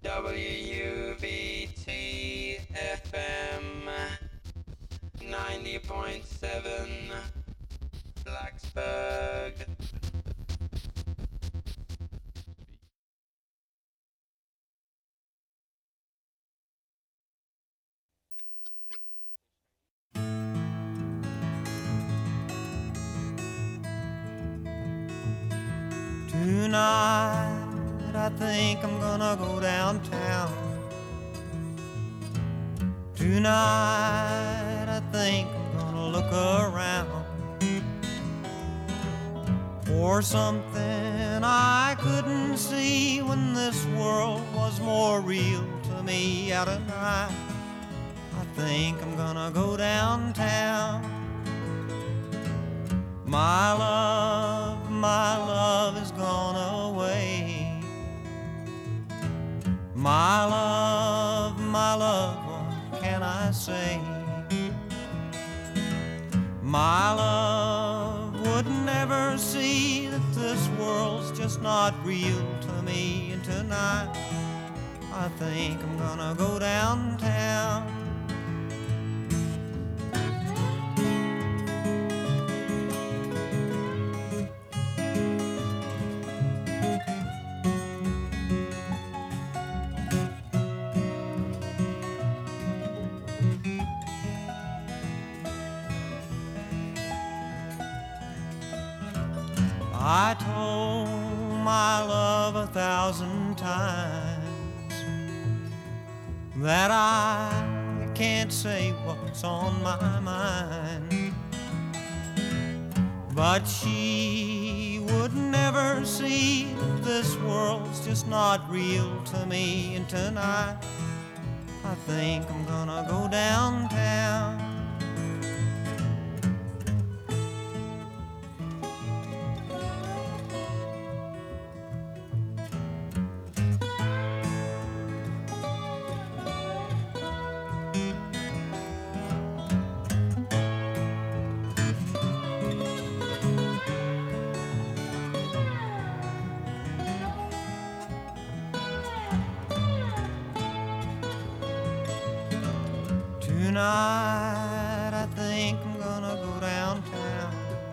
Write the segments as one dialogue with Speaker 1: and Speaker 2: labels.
Speaker 1: WUBT FM 90.7 Blacksburg.
Speaker 2: Tonight, I think I'm gonna go downtown. Tonight, I think I'm gonna look around for something I couldn't see when this world was more real to me. Out at night, I think I'm gonna go downtown. My love is gone away. My love, what can I say? My love would never see that this world's just not real to me. And tonight, I think I'm gonna go downtown. I told my love 1,000 times that I can't say what's on my mind, but she would never see that this world's just not real to me. And tonight, I think I'm gonna go downtown. Tonight, I think I'm gonna go downtown.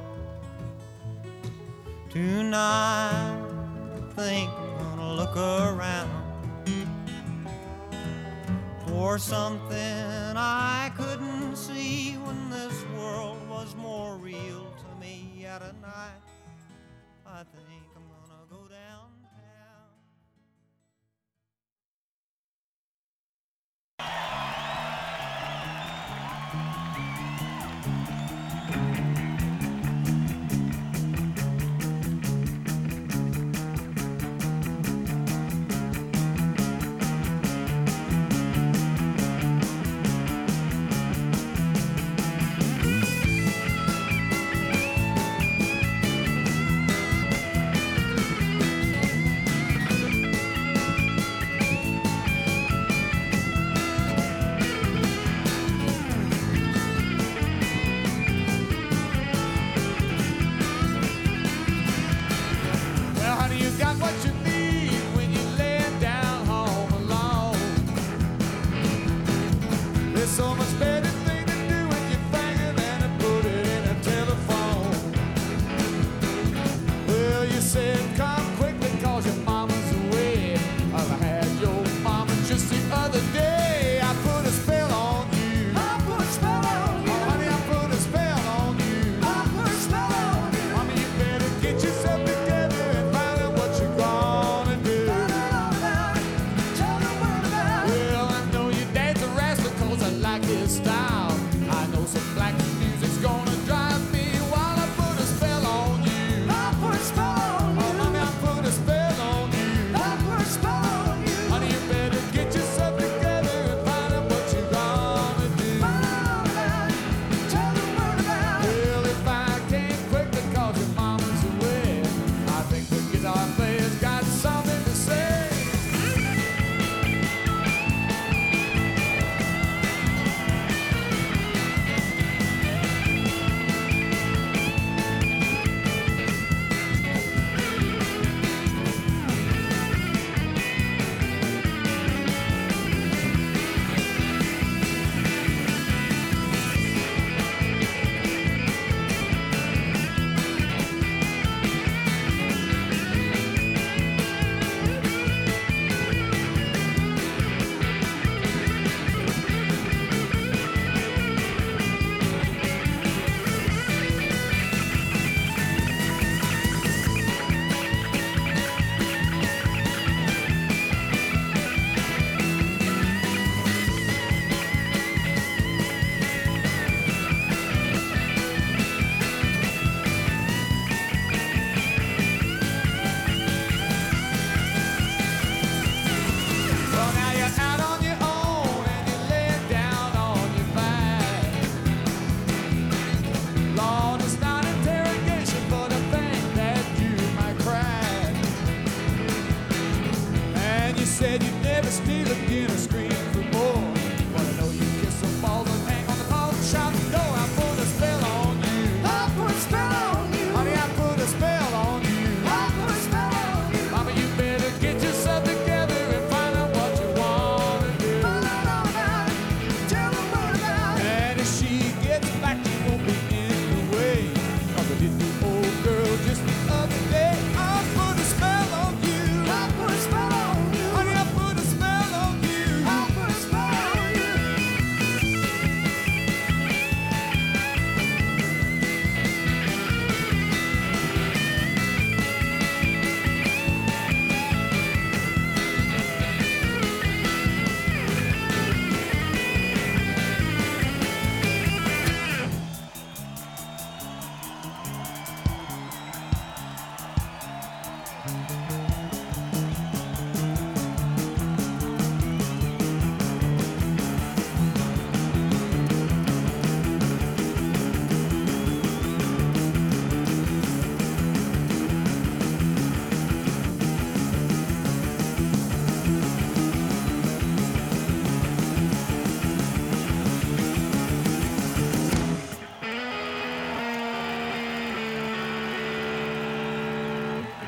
Speaker 2: Tonight, I think I'm gonna look around for something I couldn't see when this world was more real to me. Out at night, I think I'm gonna go downtown.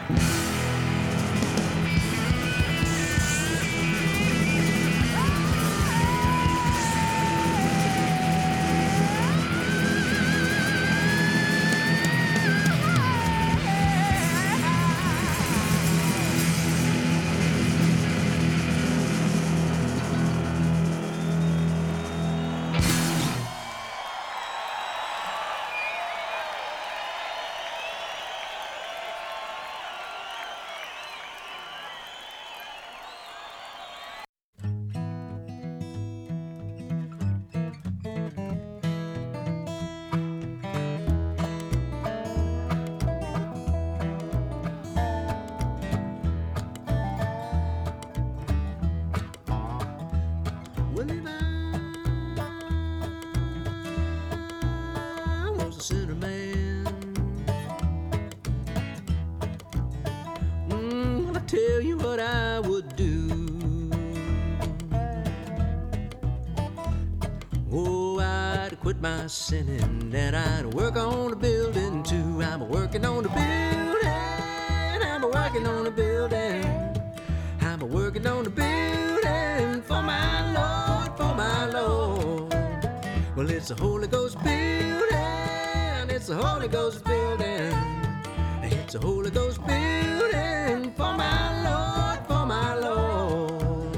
Speaker 3: Well, if I was a sinner man, well, I tell you what I would do. Oh, I'd quit my sinning and I'd work on the building too. I'm working on the building. I'm working on the building. I'm working on the building for my Lord, for my Lord. Well, it's a Holy Ghost building. It's a Holy Ghost building. It's a Holy Ghost building for my Lord, for my Lord.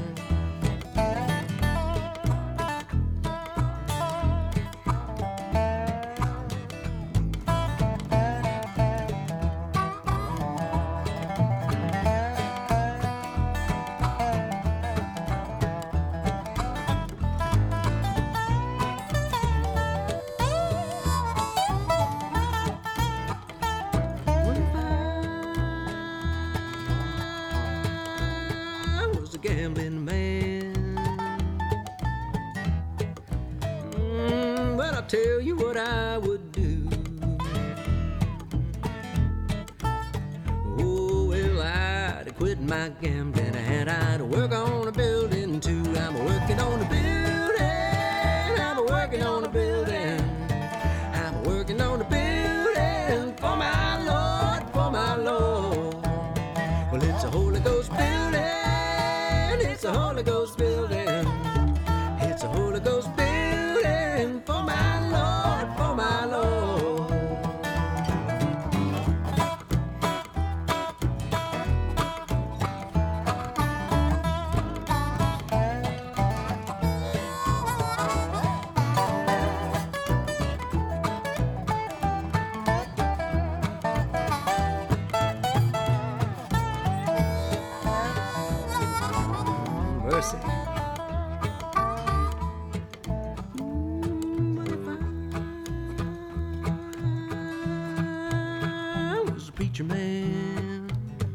Speaker 3: What if I was a gambling man? Well, I'll tell you what I would do. Oh, well, I'd quit my gambling and I'd work on a building too. I'm working on the building. I'm working on the building. I'm working on the building for my Lord, for my Lord. Well, it's a Holy Ghost building. It's a Holy Ghost building. It's a Holy Ghost building for my Lord, for my Lord. Mercy. What if I was a preacher man?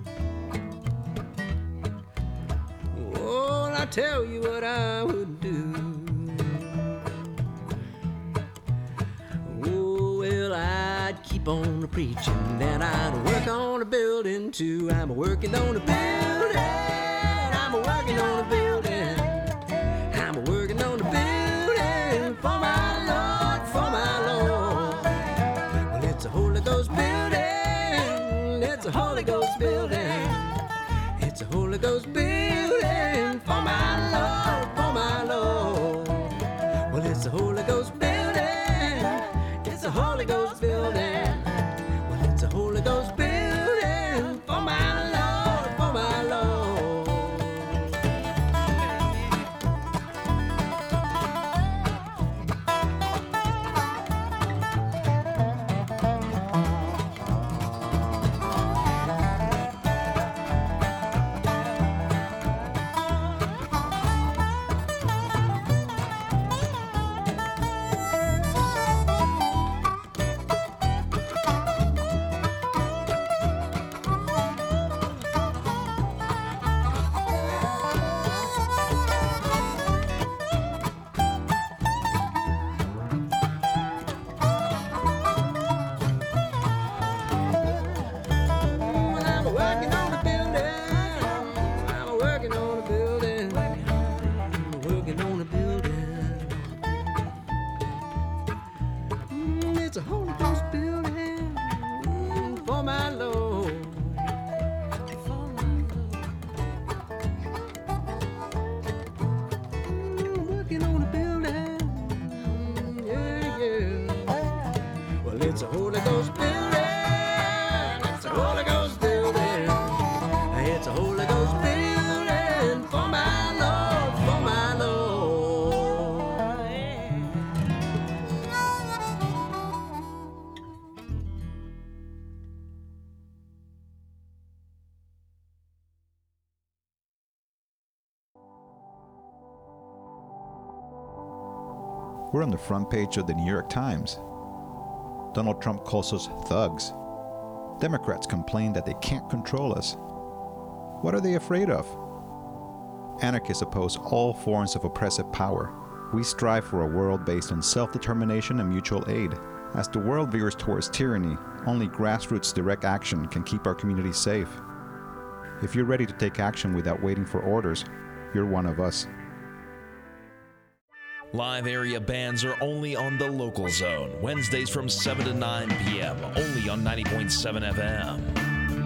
Speaker 3: Oh, I tell you what I would do. Oh, well, I'd keep on preaching and I'd work on the building too. I'm working on the building. I'm working on the building. I'm working on the building for my Lord, for my Lord. Well, it's a Holy Ghost building. It's a Holy Ghost building. It's a Holy Ghost building for my Lord, for my Lord. Well, it's a Holy Ghost building. It's a Holy Ghost building. Well, it's a Holy Ghost building for my Lord, for my Lord. It's a Holy Ghost building for my Lord.
Speaker 4: We're on the front page of the New York Times. Donald Trump calls us thugs. Democrats complain that they can't control us. What are they afraid of? Anarchists oppose all forms of oppressive power. We strive for a world based on self-determination and mutual aid. As the world veers towards tyranny, only grassroots direct action can keep our communities safe. If you're ready to take action without waiting for orders, you're one of us.
Speaker 5: Live area bands are only on the Local Zone, Wednesdays from 7 to 9 p.m., only on 90.7 FM.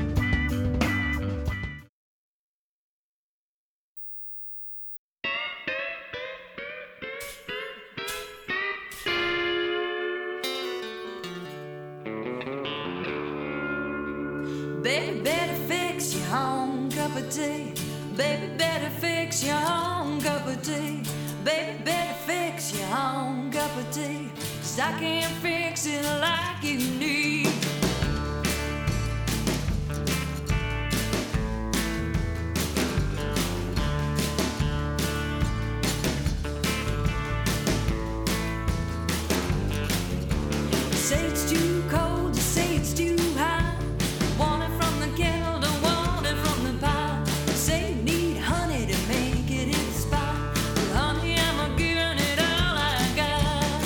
Speaker 6: Baby, better fix your own cup of tea. Baby, better fix your own cup of tea. Baby, better fix your own cup of tea. 'Cause I can't fix it like you need. You say it's too cold, you say it's too hot. Want it from the kettle, don't want it from the pot. You say you need honey to make it hit the spot. But honey, I'm giving it all I got.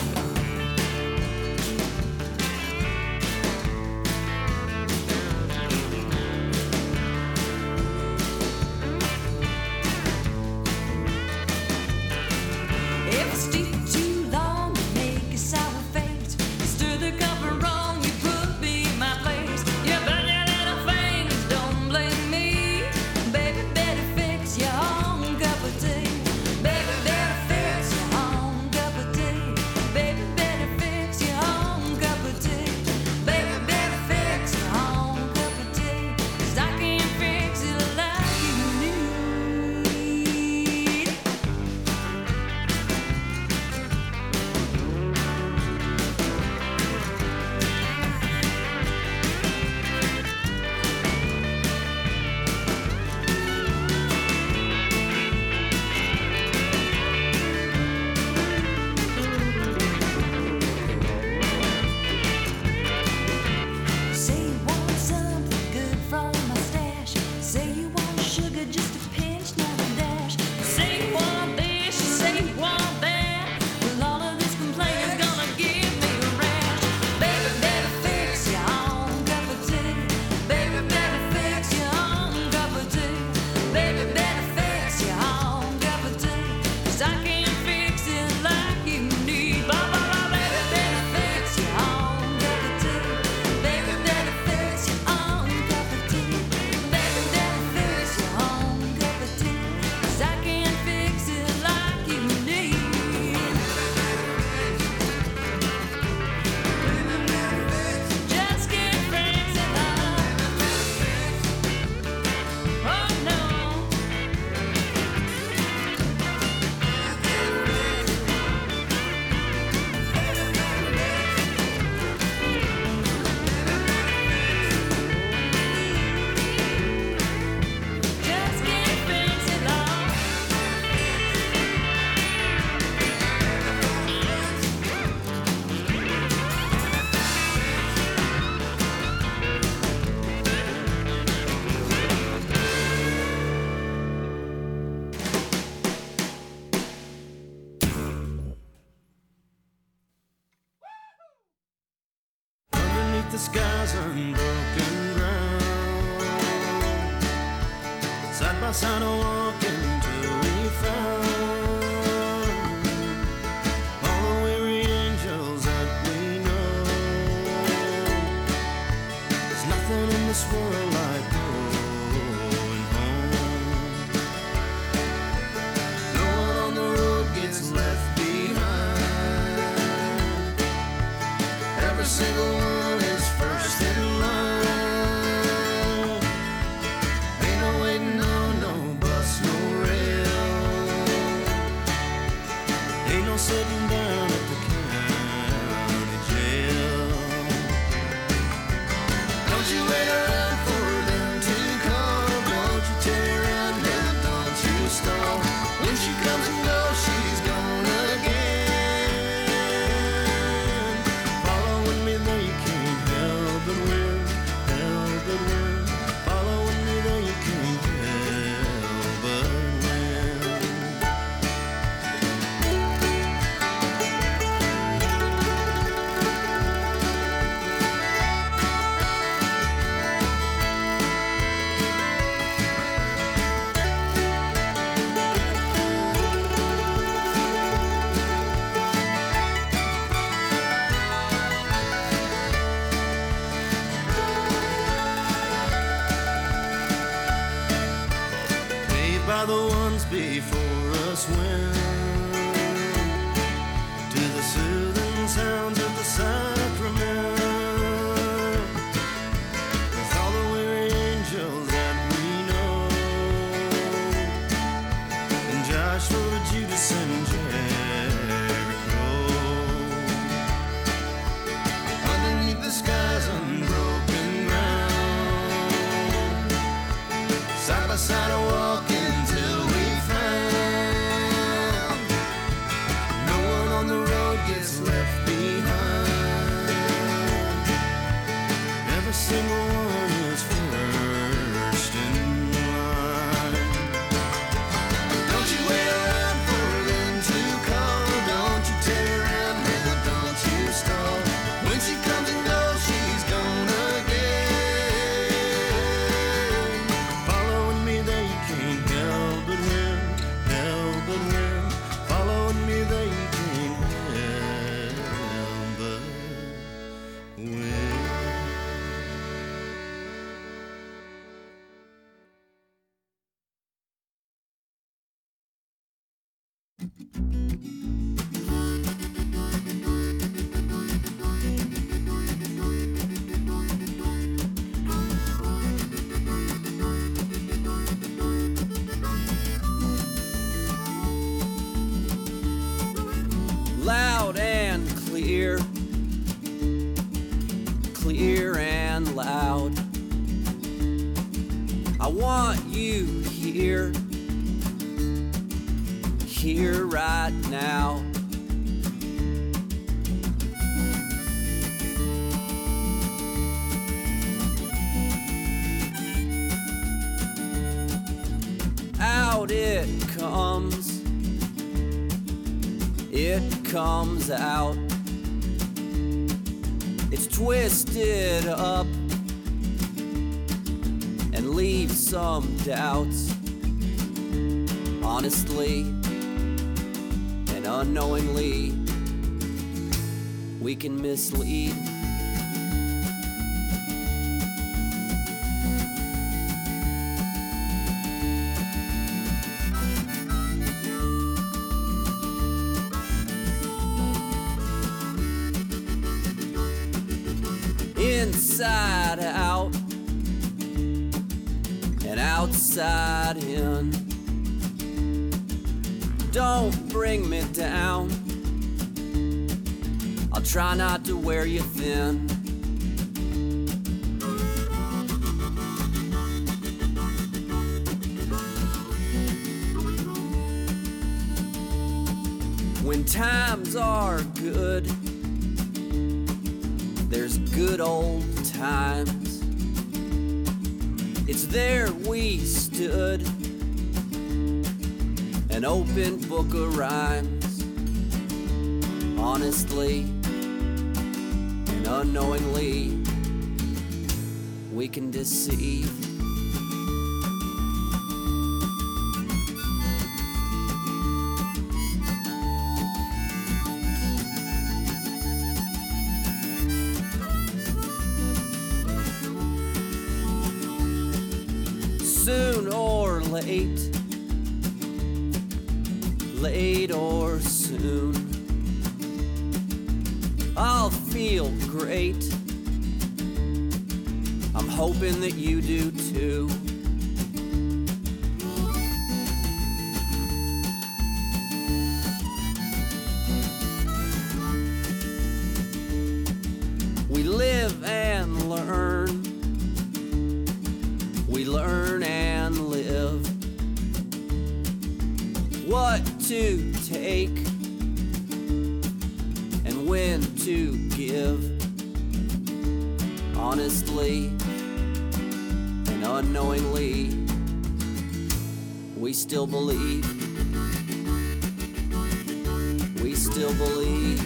Speaker 6: If it's too long, you make a sour face. You stir the cup wrong, you put me in my place. You burn your little fingers, don't blame me. Baby, better fix your own cup of tea. Baby, better fix your own cup of tea. Baby, better fix your own cup of tea. Baby, better fix your own cup of tea. 'Cause I can't fix it like you need. Say you want something good from my stash. Say you want sugar, just a pinch, not a dash. Say you want this, you say you want that. Well, all of this complaining is gonna give me a rash. Baby, better fix your own cup of tea. Baby, better fix your own cup of tea. Baby, better fix your own cup of tea. 'Cause I can't fix it like you need. Baby, better fix your own cup of tea. Baby, better fix your own cup of tea. Baby, better fix your own cup of tea. 'Cause I can't fix it like you need. Just can't fix it like. Oh no. Just can't fix it all.
Speaker 2: Underneath the sky's unbroken ground, side by side I walk until we found all the weary angels that we know. There's nothing in this world like going home. No one on the road gets left behind. Every single one is first in line. Ain't no waiting on no bus, no rail. Ain't no sitting down at the county jail. Don't you wait around for them to come. Don't you tear around them, don't you stall. When she comes and goes, she's gone again.
Speaker 7: hear, clear and loud. I want you here, here right now. Out it comes out. It's twisted up and leaves some doubts. Honestly and unknowingly, we can mislead. Inside out and outside in. Don't bring me down. I'll try not to wear you thin. When times are good, there's good old times. It's there we stood, an open book of rhymes. Honestly and unknowingly, we can deceive. Soon or late, late or soon, I'll feel great. I'm hoping that you do too. We live and learn. We learn and live what to take and when to give. Honestly and unknowingly, we still believe. We still believe.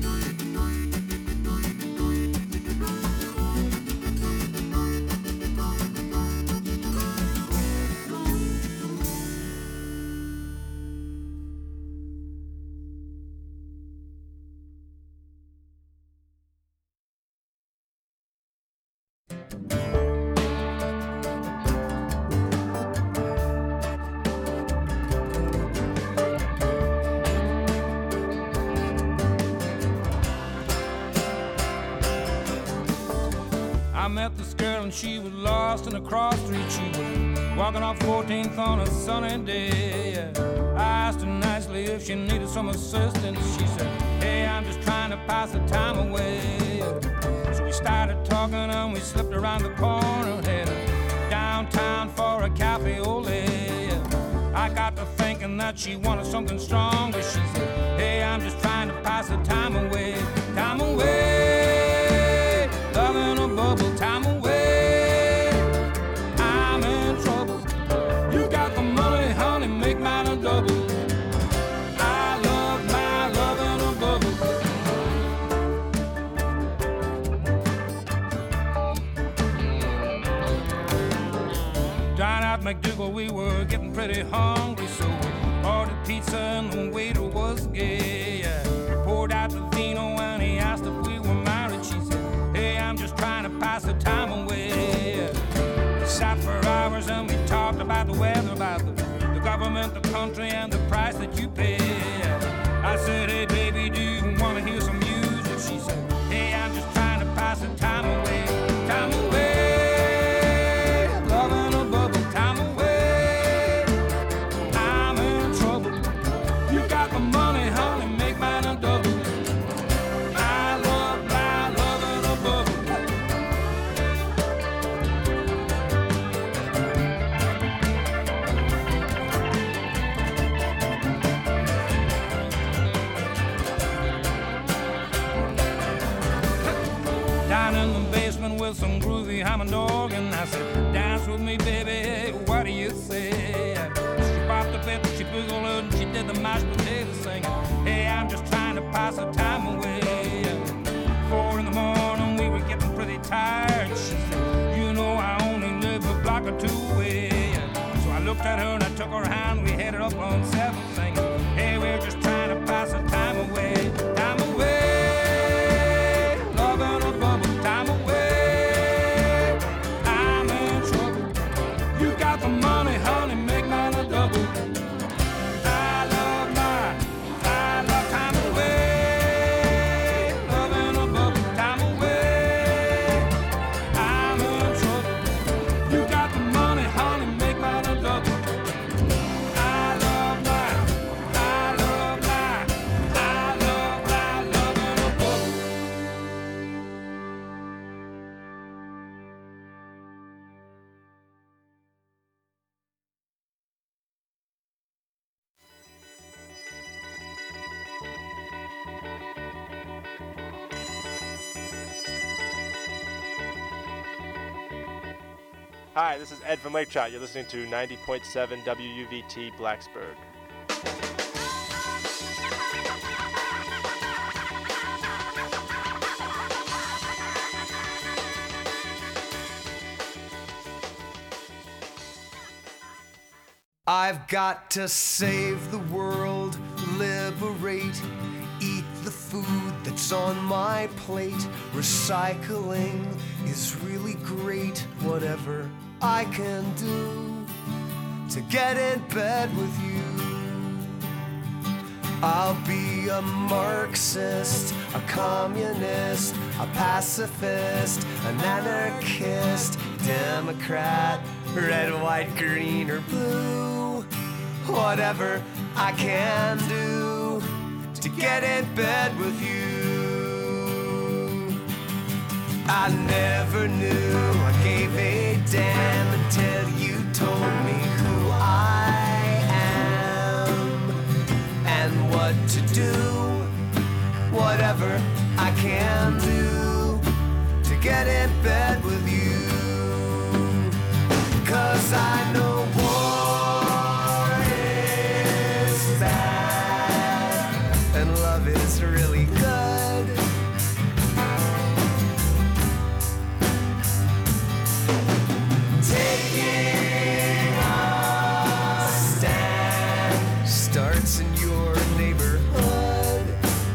Speaker 8: I met this girl and she was lost in a cross street. She was walking off 14th on a sunny day. I asked her nicely if she needed some assistance. She said, hey, I'm just trying to pass the time away. So we started talking and we slipped around the corner, headed downtown for a cafe au lait. I got to thinking that she wanted something stronger. She said, hey, I'm just trying to pass the time away. Time away, loving a bubble, time away. I'm in trouble. You got the money, honey, make mine a double. I love my love in a bubble. Down at McDougal, we were getting pretty hungry, so we ordered pizza and the waiter was gay. Poured out the vino and he asked if we were married. She said, hey, I'm just trying to pass the time away. We sat for hours and we talked about the weather, about the government, the country, and the price that you pay. I said, hey, baby, do you want to hear some music? She said, hey, I'm just trying to pass the time away. Time away, loving a bubble, time away. I'm in trouble. You got the money, honey, down in the basement with some groovy Hammond organ. I said, dance with me, baby, what do you say? She popped the pit, she boogled and she did the mashed potato singing. Hey, I'm just trying to pass the time away. 4 in the morning, we were getting pretty tired. She said, you know I only live a block or 2 away. So I looked at her and I took her hand. We headed up on 7th singing, hey, we're just trying to pass the time away. Time away, love in a bubble. Time away, I'm in trouble. You got the money, honey, make mine a double. I love time away, love in a bubble. Time away, I'm in trouble. You got the money, honey, make mine a double. I love life, I love life, I love life, love in a bubble.
Speaker 9: Hi, this is Ed from Lake Trout. You're listening to 90.7 WUVT Blacksburg.
Speaker 10: I've got to save the world, liberate, eat the food that's on my plate. Recycling is really great, whatever I can do to get in bed with you. I'll be a Marxist, a communist, a pacifist, an anarchist, Democrat, red, white, green, or blue. Whatever I can do to get in bed with you. I never knew I gave a damn until you told me who I am and what to do. Whatever I can do to get in bed with you. 'Cause I know war is bad and love is really good. Taking a stand starts in your neighborhood,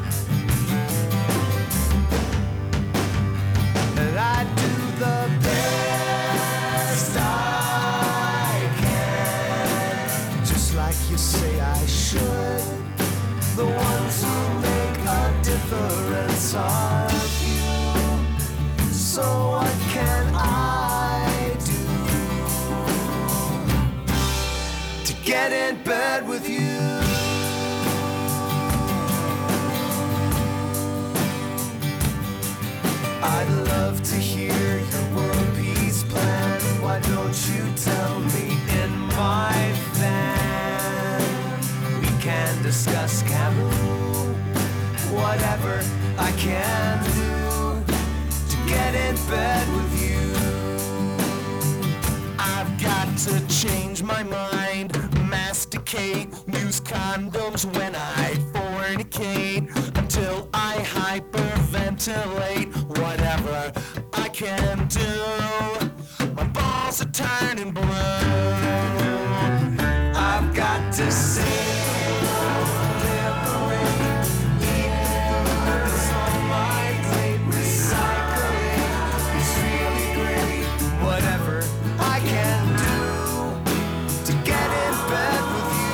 Speaker 10: and I do the best I can, just like you say I should. The ones who make a difference are few. So what can I do to get in bed with you? I'd love to hear your world peace plan. Why don't you tell me in my van? We can discuss Camus. Whatever I can do to get in bed with you. I've got to change my mind, masticate, use condoms when I fornicate, until I hyperventilate. Whatever I can do, my balls are turning blue. I've got to save, liberate, eat the food that's on my plate. Recycling is really great. Whatever I can do to get in bed with you.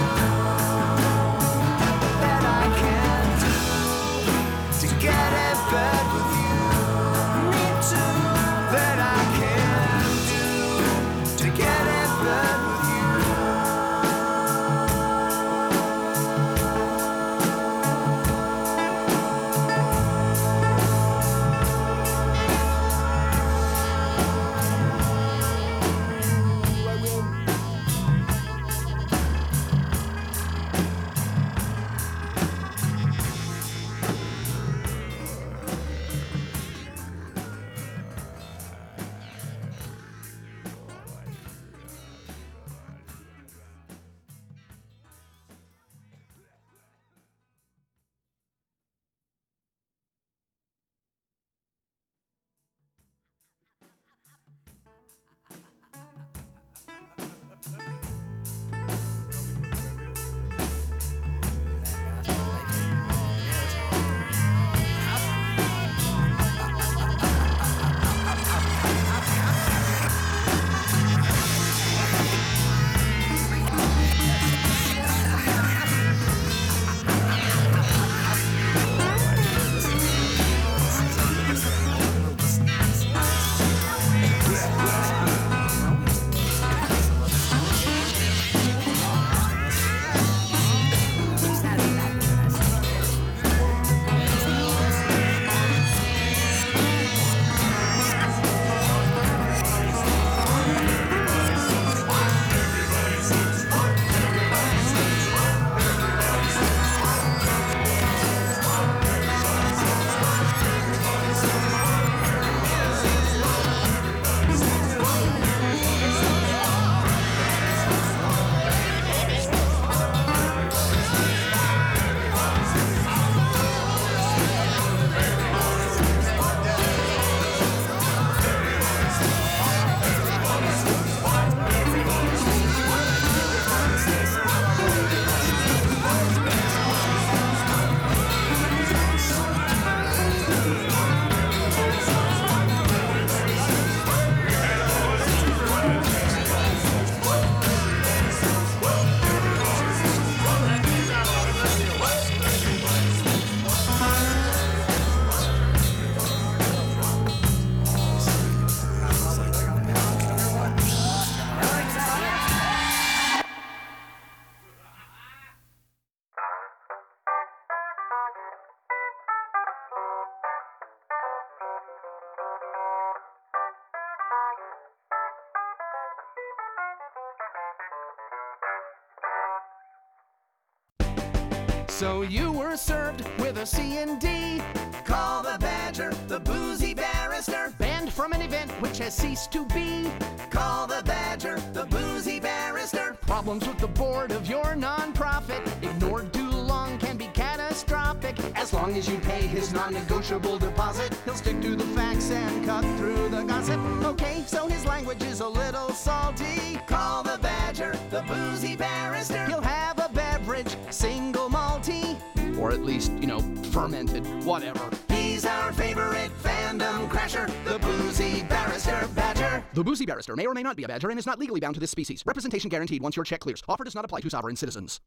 Speaker 10: That I can do to get in bed with you. Me too. That I can do to get in bed with you.
Speaker 11: So you were served with a C&D.
Speaker 10: Call the Badger, the boozy barrister.
Speaker 11: Banned from an event which has ceased to be.
Speaker 10: Call the Badger, the boozy barrister.
Speaker 11: Problems with the board of your nonprofit, ignored too long, can be catastrophic. As long as you pay his non-negotiable deposit, he'll stick to the facts and cut through the gossip. Okay, so his language is a little salty.
Speaker 10: Call the Badger, the boozy barrister.
Speaker 11: He'll have a beverage, single malty, or at least, fermented, whatever.
Speaker 10: He's our favorite fandom crasher, the boozy barrister badger.
Speaker 11: The boozy barrister may or may not be a badger and is not legally bound to this species. Representation guaranteed once your check clears. Offer does not apply to sovereign citizens.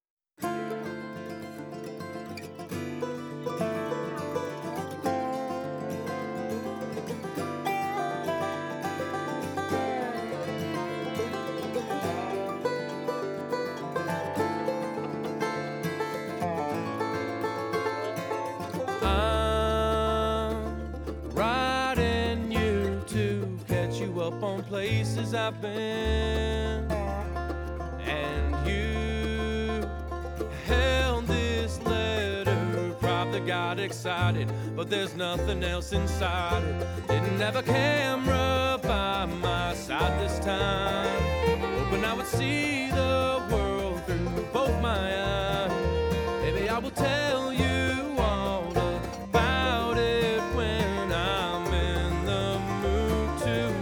Speaker 12: Up on places I've been, and you held this letter, probably got excited, but there's nothing else inside it. Didn't have a camera by my side this time, hoping I would see the world through both my eyes. Maybe I will tell you all about it when I'm in the mood to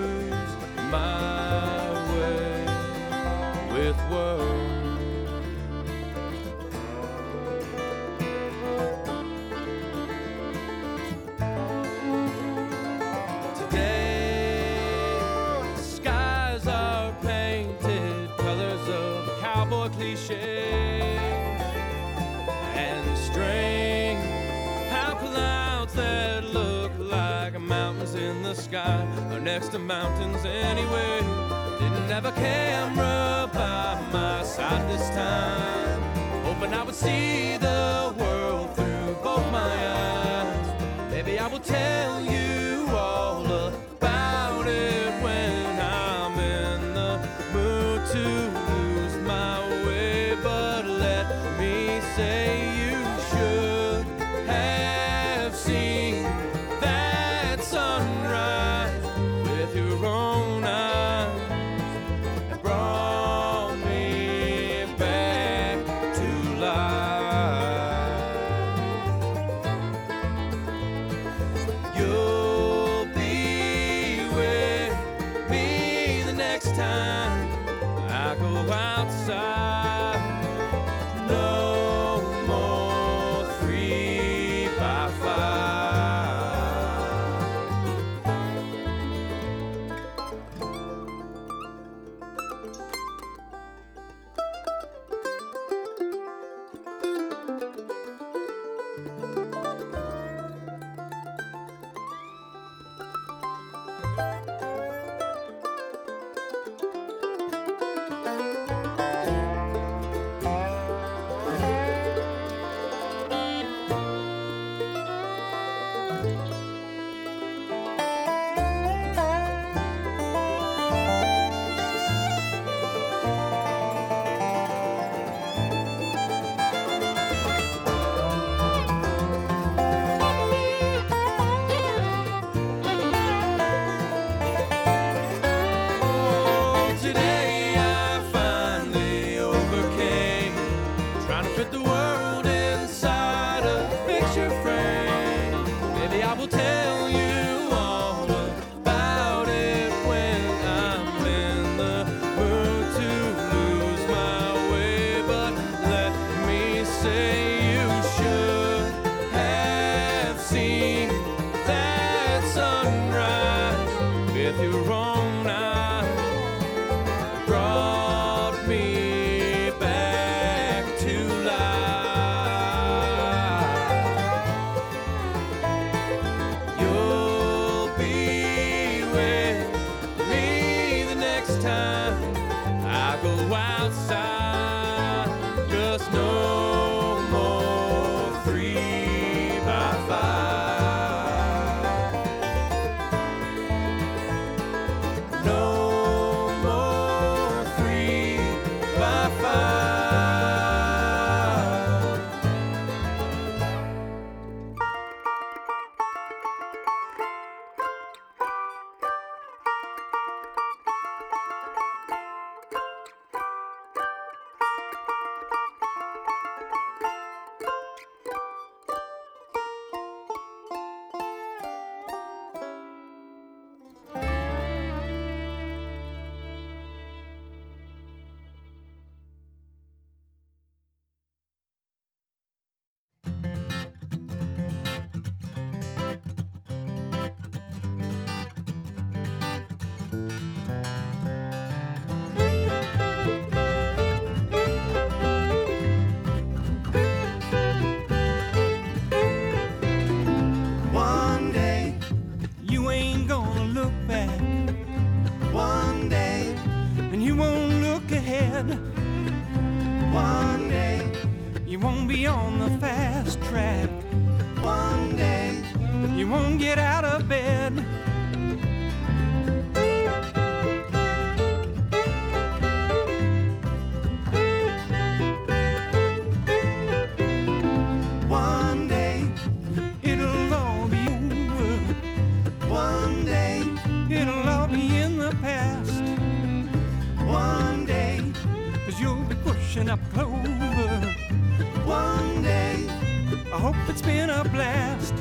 Speaker 12: my way with words. Today, skies are painted colors of cowboy cliche, and strange how clouds that look like mountains in the sky are next to mountains anyway. Didn't have a camera by my side this time, hoping I would see the world through both my eyes. Maybe I will tell you all about it when I'm in the mood to lose my way. But let me say you should have seen that sunrise with your own eyes. It brought me back to life. You'll be with me the next time I go outside. No more 3 by 5. Today I finally overcame trying to fit the world inside a picture frame. Maybe I will tell you all about it when I'm in the mood to lose my way. But let me say you should have seen that sunrise with your own eyes. Brought me back to life. You'll be with me the next time I go outside. Just no more 3 by 5.
Speaker 2: bed. One day you won't be on the fast track. One day you won't get out of bed. One day it'll all be over. One day it'll all be in the past. One day, 'cause you'll be pushing up clover. One day, I hope it's been a blast.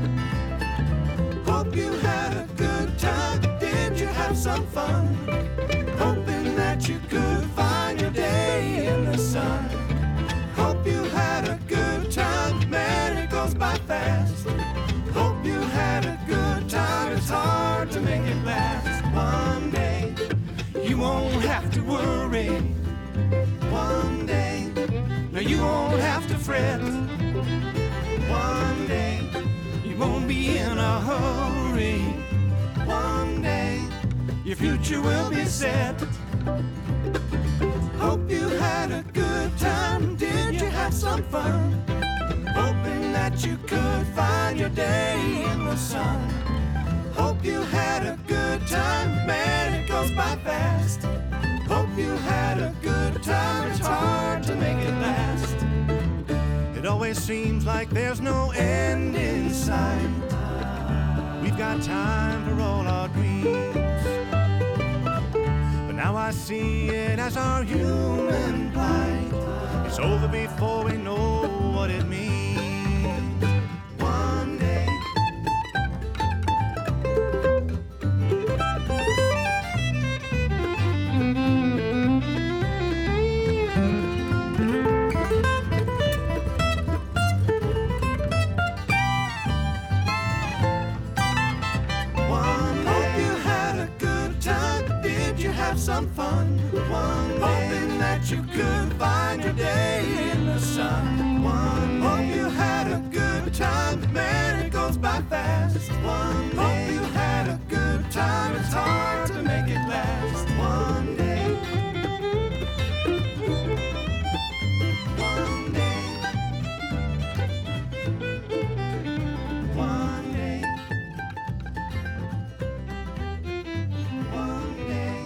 Speaker 2: Hope you had a good time. Did you have some fun? Hoping that you could find your day in the sun. Hope you had a good time. Man, it goes by fast. Hope you had a good time. It's hard to make it last. One day you won't have to worry. One day, no, you won't have to fret. One day, you won't be in a hurry. One day, your future will be set. Hope you had a good time. Did you have some fun? Hoping that you could find your day in the sun. Hope you had a good time. Man, it goes by fast. Hope you had a good time. It's hard to make it last. It always seems like there's no end in sight. We've got time for all our dreams, but now I see it as our human plight. It's over before we know what it means. One day some fun. One day, hoping that you could find your day in the sun. One day, hope you had a good time. Man, it goes by fast. One day, hope you had a good time. It's hard to make it last. One day, one day, one day, one day.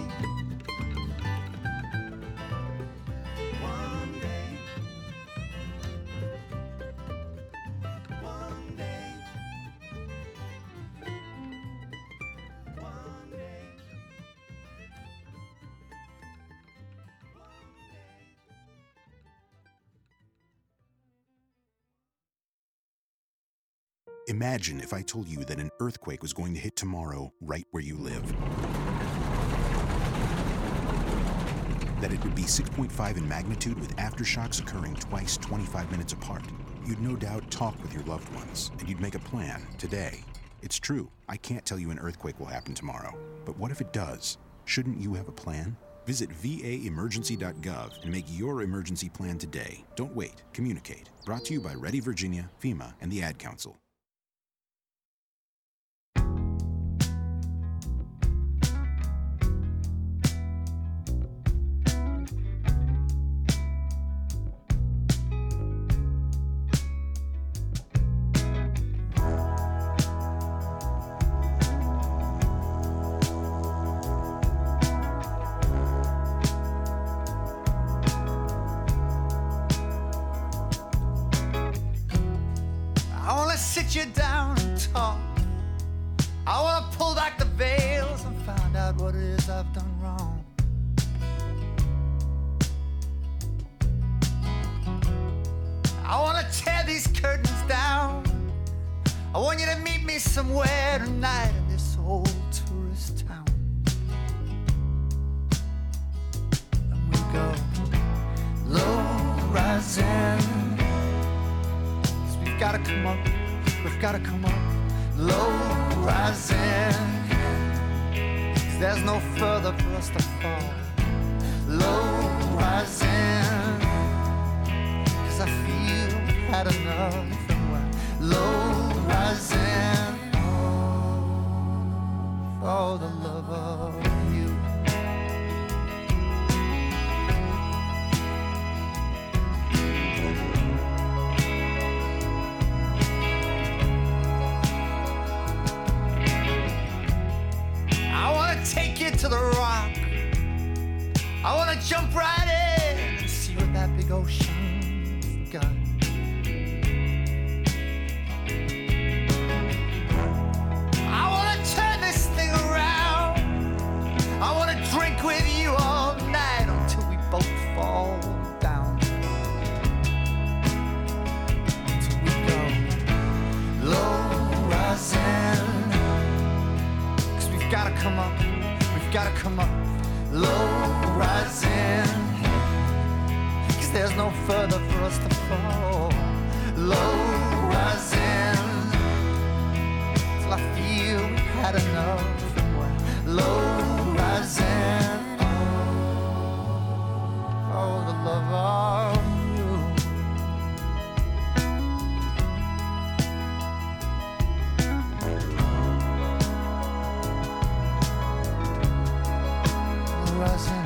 Speaker 13: Imagine if I told you that an earthquake was going to hit tomorrow right where you live. That it would be 6.5 in magnitude with aftershocks occurring twice 25 minutes apart. You'd no doubt talk with your loved ones, and you'd make a plan today. It's true, I can't tell you an earthquake will happen tomorrow. But what if it does? Shouldn't you have a plan? Visit vaemergency.gov and make your emergency plan today. Don't wait. Communicate. Brought to you by Ready Virginia, FEMA, and the Ad Council.
Speaker 10: Sit you down and talk. I want to pull back the veils and find out what it is I've done wrong. I want to tear these curtains down. I want you to meet me somewhere tonight in this old tourist town. And we go low rising. 'Cause we've got to come up. We've got to come up, low rising. 'Cause there's no further for us to fall. Low rising. 'Cause I feel we've had enough and we're low rising. Oh, for the love of you. to the rock. I wanna jump right in and see what that big ocean's got. I wanna turn this thing around. I wanna drink with you all night until we both fall down. Until we go low rising. 'Cause we've gotta come up, we've gotta come up. Low rising. 'Cause there's no further for us to fall. Low rising. Till I feel we've had enough and we're low rising. Oh, the love of you. Rising.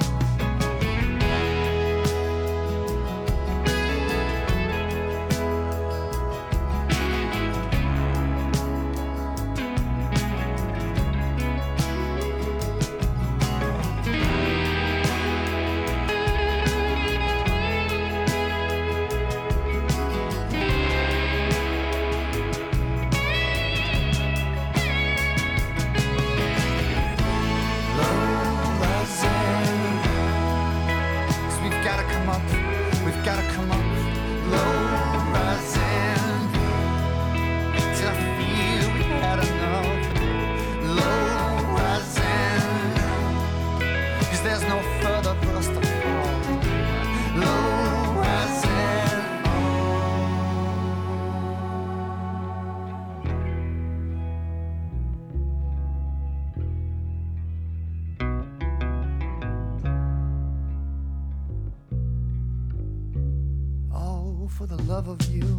Speaker 10: For the love of you.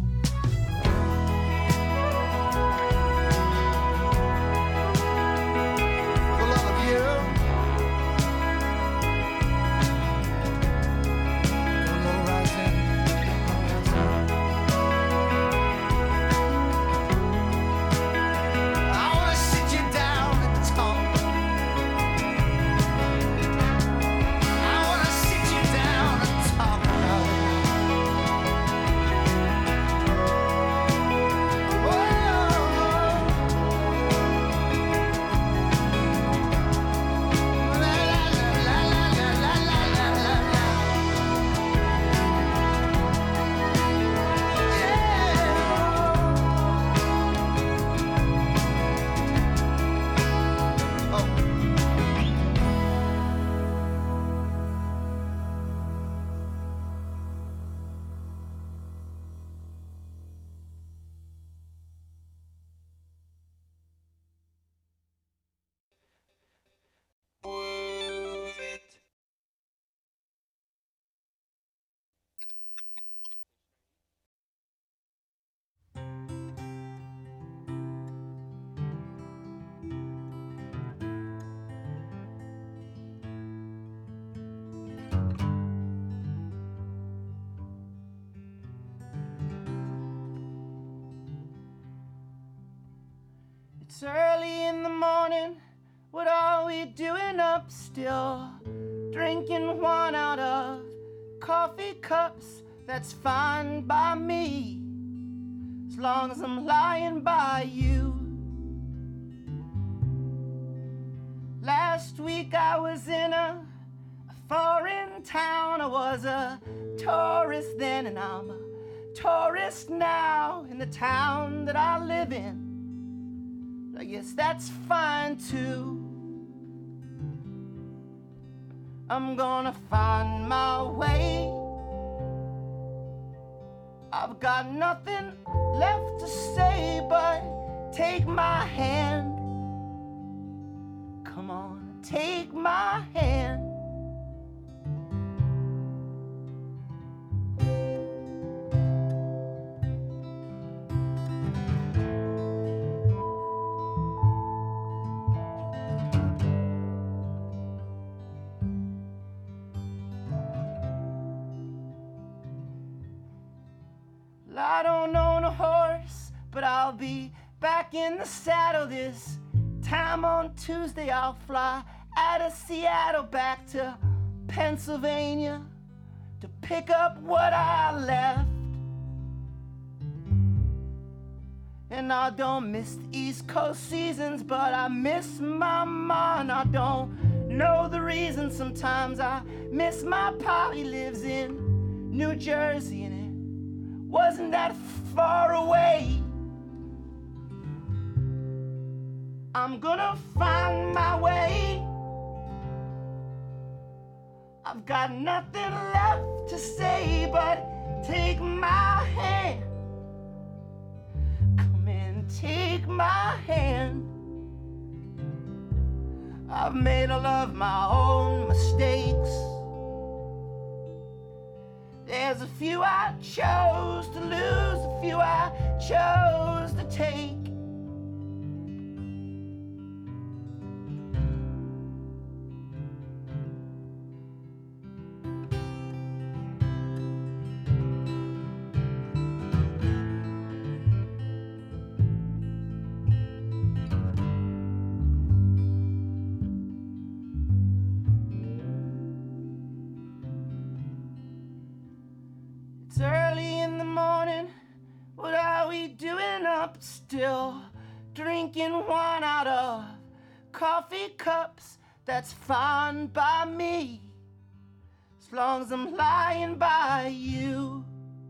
Speaker 10: For the love of you. Go low rising. I wanna sit you down and talk. I wanna sit you down and talk about it.
Speaker 14: It's early in the morning, what are we doing up still? Drinking one out of coffee cups, that's fine by me, as long as I'm lying by you. Last week I was in a foreign town, I was a tourist then and I'm a tourist now in the town that I live in. I guess that's fine too. I'm gonna find my way. I've got nothing left to say but take my hand. Come on, take my hand. I don't own a horse, but I'll be back in the saddle this time on Tuesday. I'll fly out of Seattle back to Pennsylvania to pick up what I left. And I don't miss the East Coast seasons, but I miss my ma, and I don't know the reason. Sometimes I miss my pa. He lives in New Jersey, and it wasn't that far away. I'm gonna find my way. I've got nothing left to say, but take my hand. Come and take my hand. I've made all of my own mistakes. There's a few I chose to lose, a few I chose to take. It's early in the morning. What are we doing up still? Drinking wine out of coffee cups. That's fine by me, as long as I'm lying by you.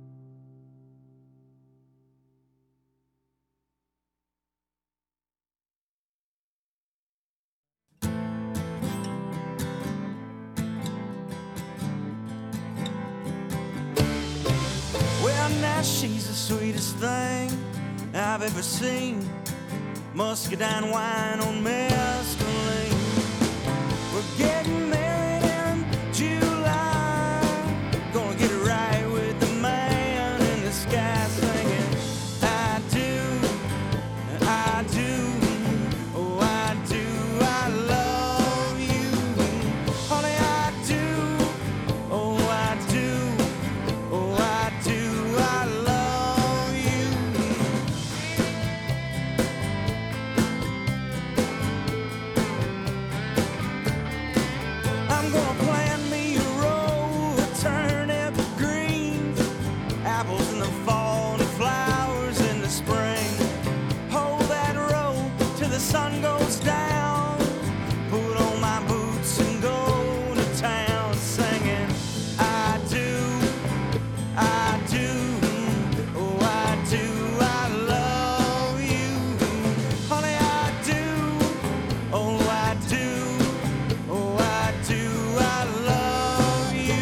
Speaker 2: Well, now she's the sweetest thing I've ever seen. Muscadine wine on mescaline. We're getting married in July. Gonna get it right with the man in the sky singing, I do, oh I do, I love you. Honey, I do, oh I do, oh I do, I love you. I'm gonna plant me a row of turnip greens, apples in the fall and flowers in the spring. Hold that row till the sun goes down. Put on my boots and go to town singing, I do, oh I do, I love you. Honey, I do, oh I do, oh I do, I love you.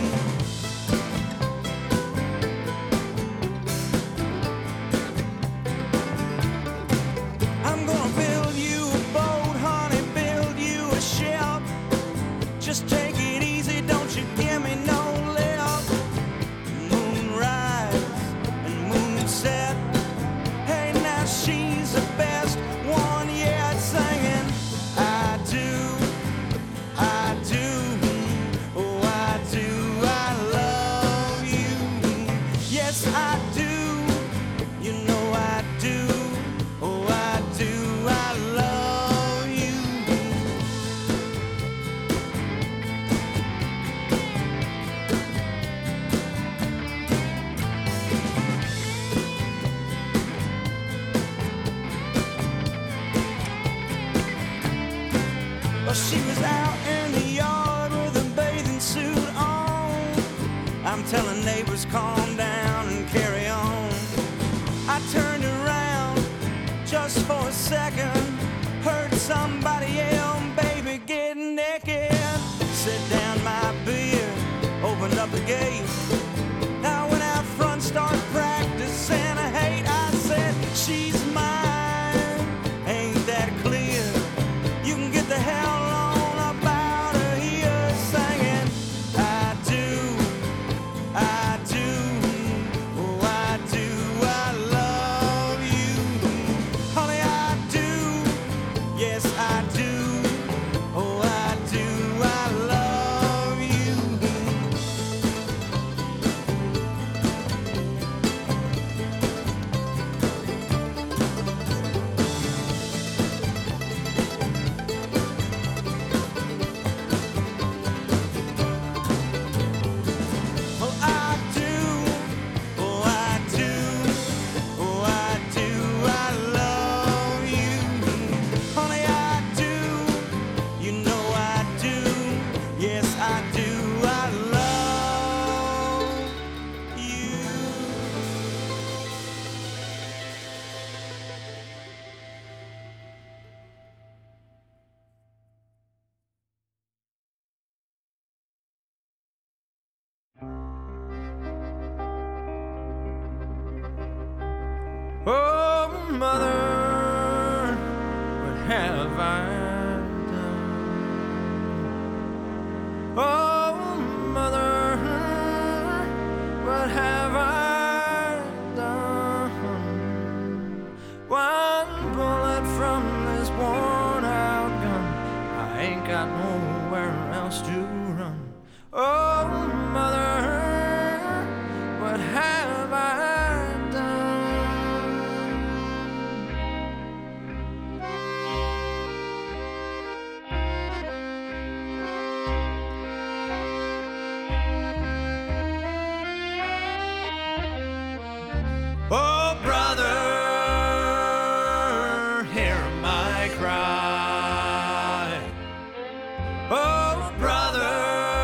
Speaker 2: I'm gonna build you a boat, honey, build you a ship. Just take it easy, don't you give me no lip. Moonrise and moonset. Hey, now she's the best one yet, singing, I do, oh I do, I love you. Yes, I do, you know I do, oh I do, I love you. Well, she was out in the yard with a bathing suit on. I'm telling neighbors calm down and carry on. I turned around just for a second, heard somebody yell, baby, get naked. Set down my beer, opened up the gate. I went out front, started practicing a hate. I said, she's mine, ain't that clear? You can get the hell on up out of here, singing, I do, oh I do, I love you. Honey, I do, yes I do, oh I do, I love you. mother, what have I done? Oh, mother, what have I done? One bullet from this worn-out gun, I ain't got nowhere else to run. Oh, mother, what have I Oh, brother, hear my cry. Oh, brother,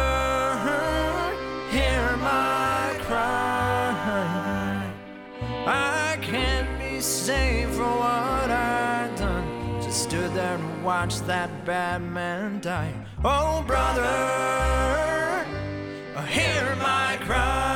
Speaker 2: hear my cry. I can't be saved for what I've done. Just stood there and watched that bad man die. Oh, brother, hear my cry.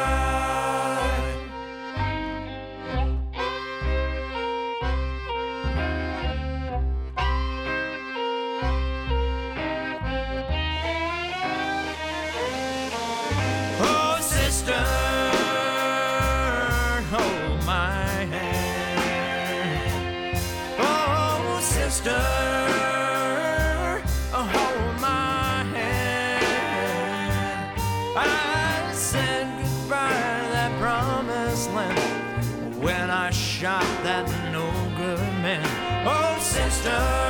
Speaker 2: Hold my hand. I said goodbye to that promised land when I shot that no good man. Oh, sister.